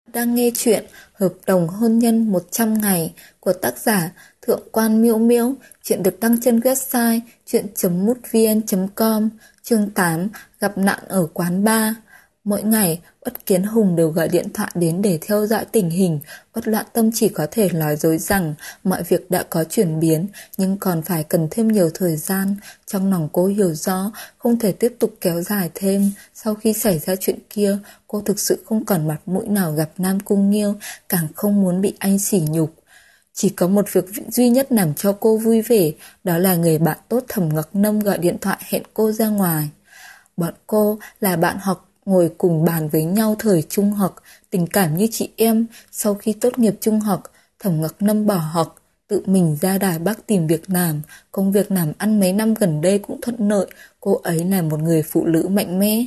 Đang nghe chuyện Hợp đồng hôn nhân 100 ngày của tác giả Thượng quan Miễu Miễu. Chuyện được đăng trên website chuyện.mútvn.com. Chương 8. Gặp nạn ở quán bar. Mỗi ngày, Uất Kiến Hùng đều gọi điện thoại đến để theo dõi tình hình. Uất Loạn Tâm chỉ có thể nói dối rằng mọi việc đã có chuyển biến, nhưng còn phải cần thêm nhiều thời gian. Trong lòng cô hiểu rõ, không thể tiếp tục kéo dài thêm. Sau khi xảy ra chuyện kia, cô thực sự không còn mặt mũi nào gặp Nam Cung Nghiêu, càng không muốn bị anh sỉ nhục. Chỉ có một việc duy nhất làm cho cô vui vẻ, đó là người bạn tốt Thẩm Ngọc Nông gọi điện thoại hẹn cô ra ngoài. Bọn cô là bạn học, ngồi cùng bàn với nhau thời trung học, tình cảm như chị em. Sau khi tốt nghiệp trung học, Thẩm Ngọc Nâm bỏ học, tự mình ra Đài Bắc tìm việc làm. Công việc làm ăn mấy năm gần đây cũng thuận lợi, cô ấy là một người phụ nữ mạnh mẽ.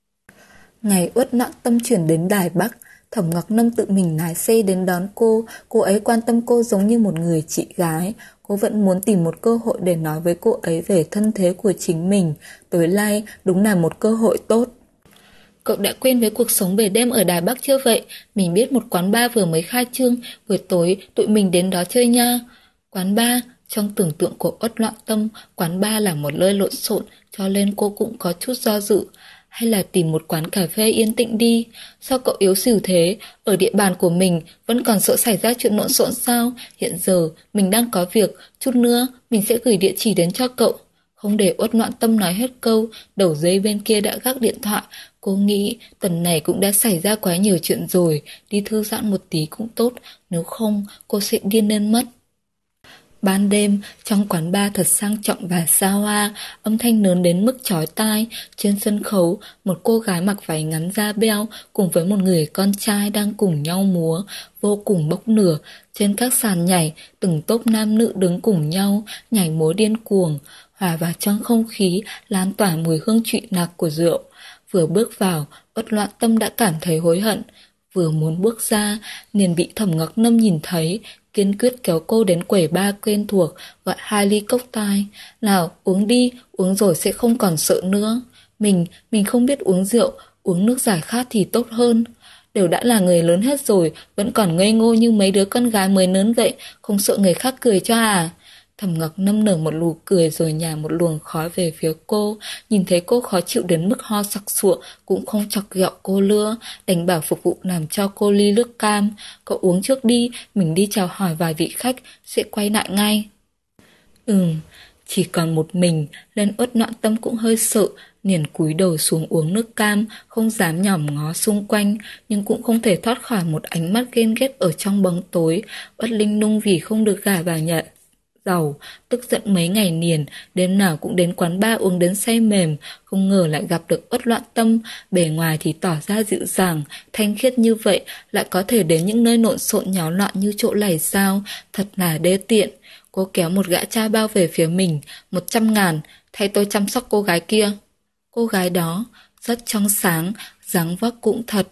Ngày Uất Loạn Tâm chuyển đến Đài Bắc, Thẩm Ngọc Nâm tự mình lái xe đến đón cô ấy quan tâm cô giống như một người chị gái. Cô vẫn muốn tìm một cơ hội để nói với cô ấy về thân thế của chính mình. Tối nay đúng là một cơ hội tốt. Cậu đã quen với cuộc sống về đêm ở Đài Bắc chưa vậy? Mình biết một quán bar vừa mới khai trương, buổi tối tụi mình đến đó chơi nha. Quán bar, trong tưởng tượng của Uất Loạn Tâm, quán bar là một nơi lộn xộn, cho nên cô cũng có chút do dự. Hay là tìm một quán cà phê yên tĩnh đi? Sao cậu yếu xìu thế? Ở địa bàn của mình vẫn còn sợ xảy ra chuyện lộn xộn sao? Hiện giờ mình đang có việc, chút nữa mình sẽ gửi địa chỉ đến cho cậu. Không để Uất Loạn Tâm nói hết câu, đầu dây bên kia đã gác điện thoại. Cô nghĩ tuần này cũng đã xảy ra quá nhiều chuyện rồi, đi thư giãn một tí cũng tốt, nếu không cô sẽ điên lên mất. Ban đêm, trong quán bar thật sang trọng và xa hoa, âm thanh lớn đến mức chói tai. Trên sân khấu, một cô gái mặc váy ngắn da beo cùng với một người con trai đang cùng nhau múa, vô cùng bốc lửa. Trên các sàn nhảy, từng tốp nam nữ đứng cùng nhau, nhảy múa điên cuồng, hòa vào trong không khí, lan tỏa mùi hương trụy lạc của rượu. Vừa bước vào, Uất Loạn Tâm đã cảm thấy hối hận. Vừa muốn bước ra, liền bị Thẩm Ngọc Nâm nhìn thấy, kiên quyết kéo cô đến quầy bar quen thuộc, gọi 2 ly cốc tai. Nào, uống đi, uống rồi sẽ không còn sợ nữa. Mình không biết uống rượu, uống nước giải khát thì tốt hơn. Đều đã là người lớn hết rồi, vẫn còn ngây ngô như mấy đứa con gái mới lớn vậy, không sợ người khác cười cho à? Thẩm Ngọc Nâm nở một nụ cười rồi nhả một luồng khói về phía cô. Nhìn thấy cô khó chịu đến mức ho sặc sụa, cũng không chọc ghẹo cô nữa, đành bảo phục vụ làm cho cô ly nước cam. Cậu uống trước đi, mình đi chào hỏi vài vị khách, sẽ quay lại ngay. Chỉ còn một mình, nên Uất Loạn Tâm cũng hơi sợ, liền cúi đầu xuống uống nước cam, không dám nhòm ngó xung quanh, nhưng cũng không thể thoát khỏi một ánh mắt ghen ghét ở trong bóng tối. Uất Linh Nung vì không được gả vào nhà giàu, tức giận mấy ngày liền, đêm nào cũng đến quán bar uống đến say mềm, không ngờ lại gặp được Uất Loạn Tâm, bề ngoài thì tỏ ra dịu dàng, thanh khiết như vậy, lại có thể đến những nơi lộn xộn nháo loạn như chỗ này sao, thật là đê tiện. Cô kéo một gã trai bao về phía mình, 100.000, thay tôi chăm sóc cô gái kia. Cô gái đó, rất trong sáng, dáng vóc cũng thật...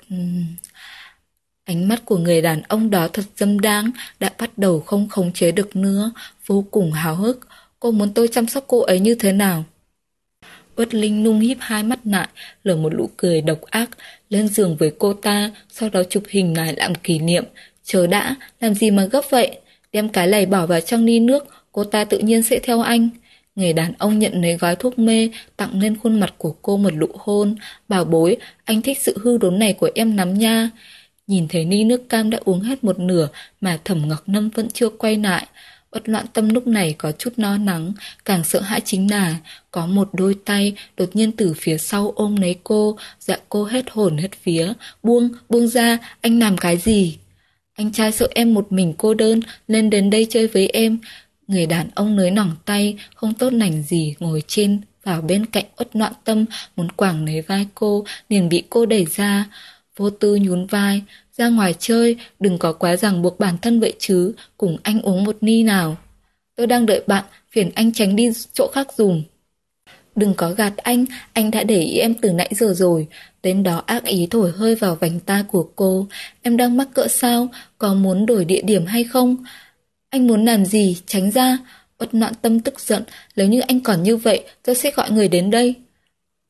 Ánh mắt của người đàn ông đó thật dâm đáng, đã bắt đầu không khống chế được nữa, vô cùng háo hức. Cô muốn tôi chăm sóc cô ấy như thế nào? Uất Linh Nung híp hai mắt lại, lở một nụ cười độc ác, lên giường với cô ta, sau đó chụp hình lại làm kỷ niệm. Chờ đã, làm gì mà gấp vậy? Đem cái này bỏ vào trong ly nước, cô ta tự nhiên sẽ theo anh. Người đàn ông nhận lấy gói thuốc mê, tặng lên khuôn mặt của cô một nụ hôn. Bảo bối, anh thích sự hư đốn này của em lắm nha. Nhìn thấy ly nước cam đã uống hết một nửa mà Thẩm Ngọc Nâm vẫn chưa quay lại. Uất Loạn Tâm lúc này có chút lo lắng, càng sợ hãi chính là có một đôi tay đột nhiên từ phía sau ôm lấy cô, dạ cô hết hồn hết vía. Buông ra, anh làm cái gì? Anh trai sợ em một mình cô đơn nên đến đây chơi với em. Người đàn ông nới lỏng tay, không tốt lành gì ngồi trên vào bên cạnh Uất Loạn Tâm, muốn quàng lấy vai cô, liền bị cô đẩy ra. Vô tư nhún vai, ra ngoài chơi, đừng có quá ràng buộc bản thân vậy chứ, cùng anh uống một ly nào. Tôi đang đợi bạn, phiền anh tránh đi chỗ khác dùm. Đừng có gạt anh đã để ý em từ nãy giờ rồi. Đến đó ác ý thổi hơi vào vành tai của cô. Em đang mắc cỡ sao, có muốn đổi địa điểm hay không? Anh muốn làm gì, tránh ra. Uất Loạn Tâm tức giận, nếu như anh còn như vậy, tôi sẽ gọi người đến đây.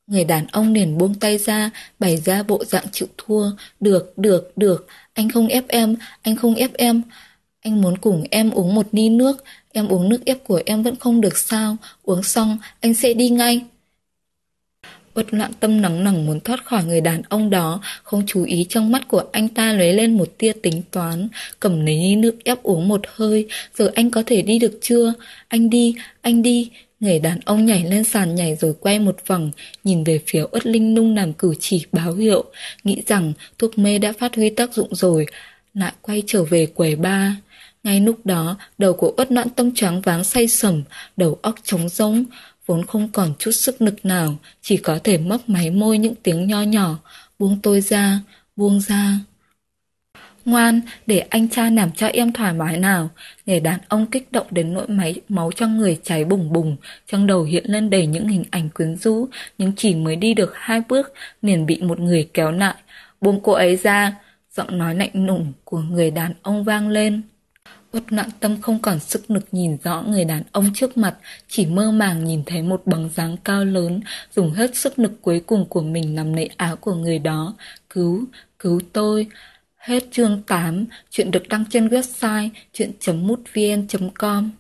Người đàn ông liền buông tay ra, bày ra bộ dạng chịu thua. Được, anh không ép em, anh không ép em. Anh muốn cùng em uống một ly nước, em uống nước ép của em vẫn không được sao, uống xong anh sẽ đi ngay. Uất Loạn Tâm nóng nỏng muốn thoát khỏi người đàn ông đó, không chú ý trong mắt của anh ta lóe lên một tia tính toán, cầm lấy ly nước ép uống một hơi, giờ anh có thể đi được chưa? Anh đi. Người đàn ông nhảy lên sàn nhảy rồi quay một vòng, nhìn về phía Uất Linh Nung làm cử chỉ báo hiệu, nghĩ rằng thuốc mê đã phát huy tác dụng rồi, lại quay trở về quầy bar. Ngay lúc đó, đầu của Uất Loạn Tâm choáng váng say sẩm, đầu óc trống rỗng, vốn không còn chút sức lực nào, chỉ có thể mấp máy môi những tiếng nho nhỏ, buông tôi ra, buông ra. Ngoan, để anh cha làm cho em thoải mái nào. Người đàn ông kích động đến nỗi máu trong người cháy bùng bùng, trong đầu hiện lên đầy những hình ảnh quyến rũ, nhưng chỉ mới đi được 2 bước, liền bị một người kéo lại. Buông cô ấy ra, giọng nói lạnh lùng của người đàn ông vang lên. Uất Loạn Tâm không còn sức lực nhìn rõ người đàn ông trước mặt, chỉ mơ màng nhìn thấy một bóng dáng cao lớn, dùng hết sức lực cuối cùng của mình nắm lấy áo của người đó. Cứu tôi. Hết chương 8, chuyện được đăng trên website chuyện.mútvn.com.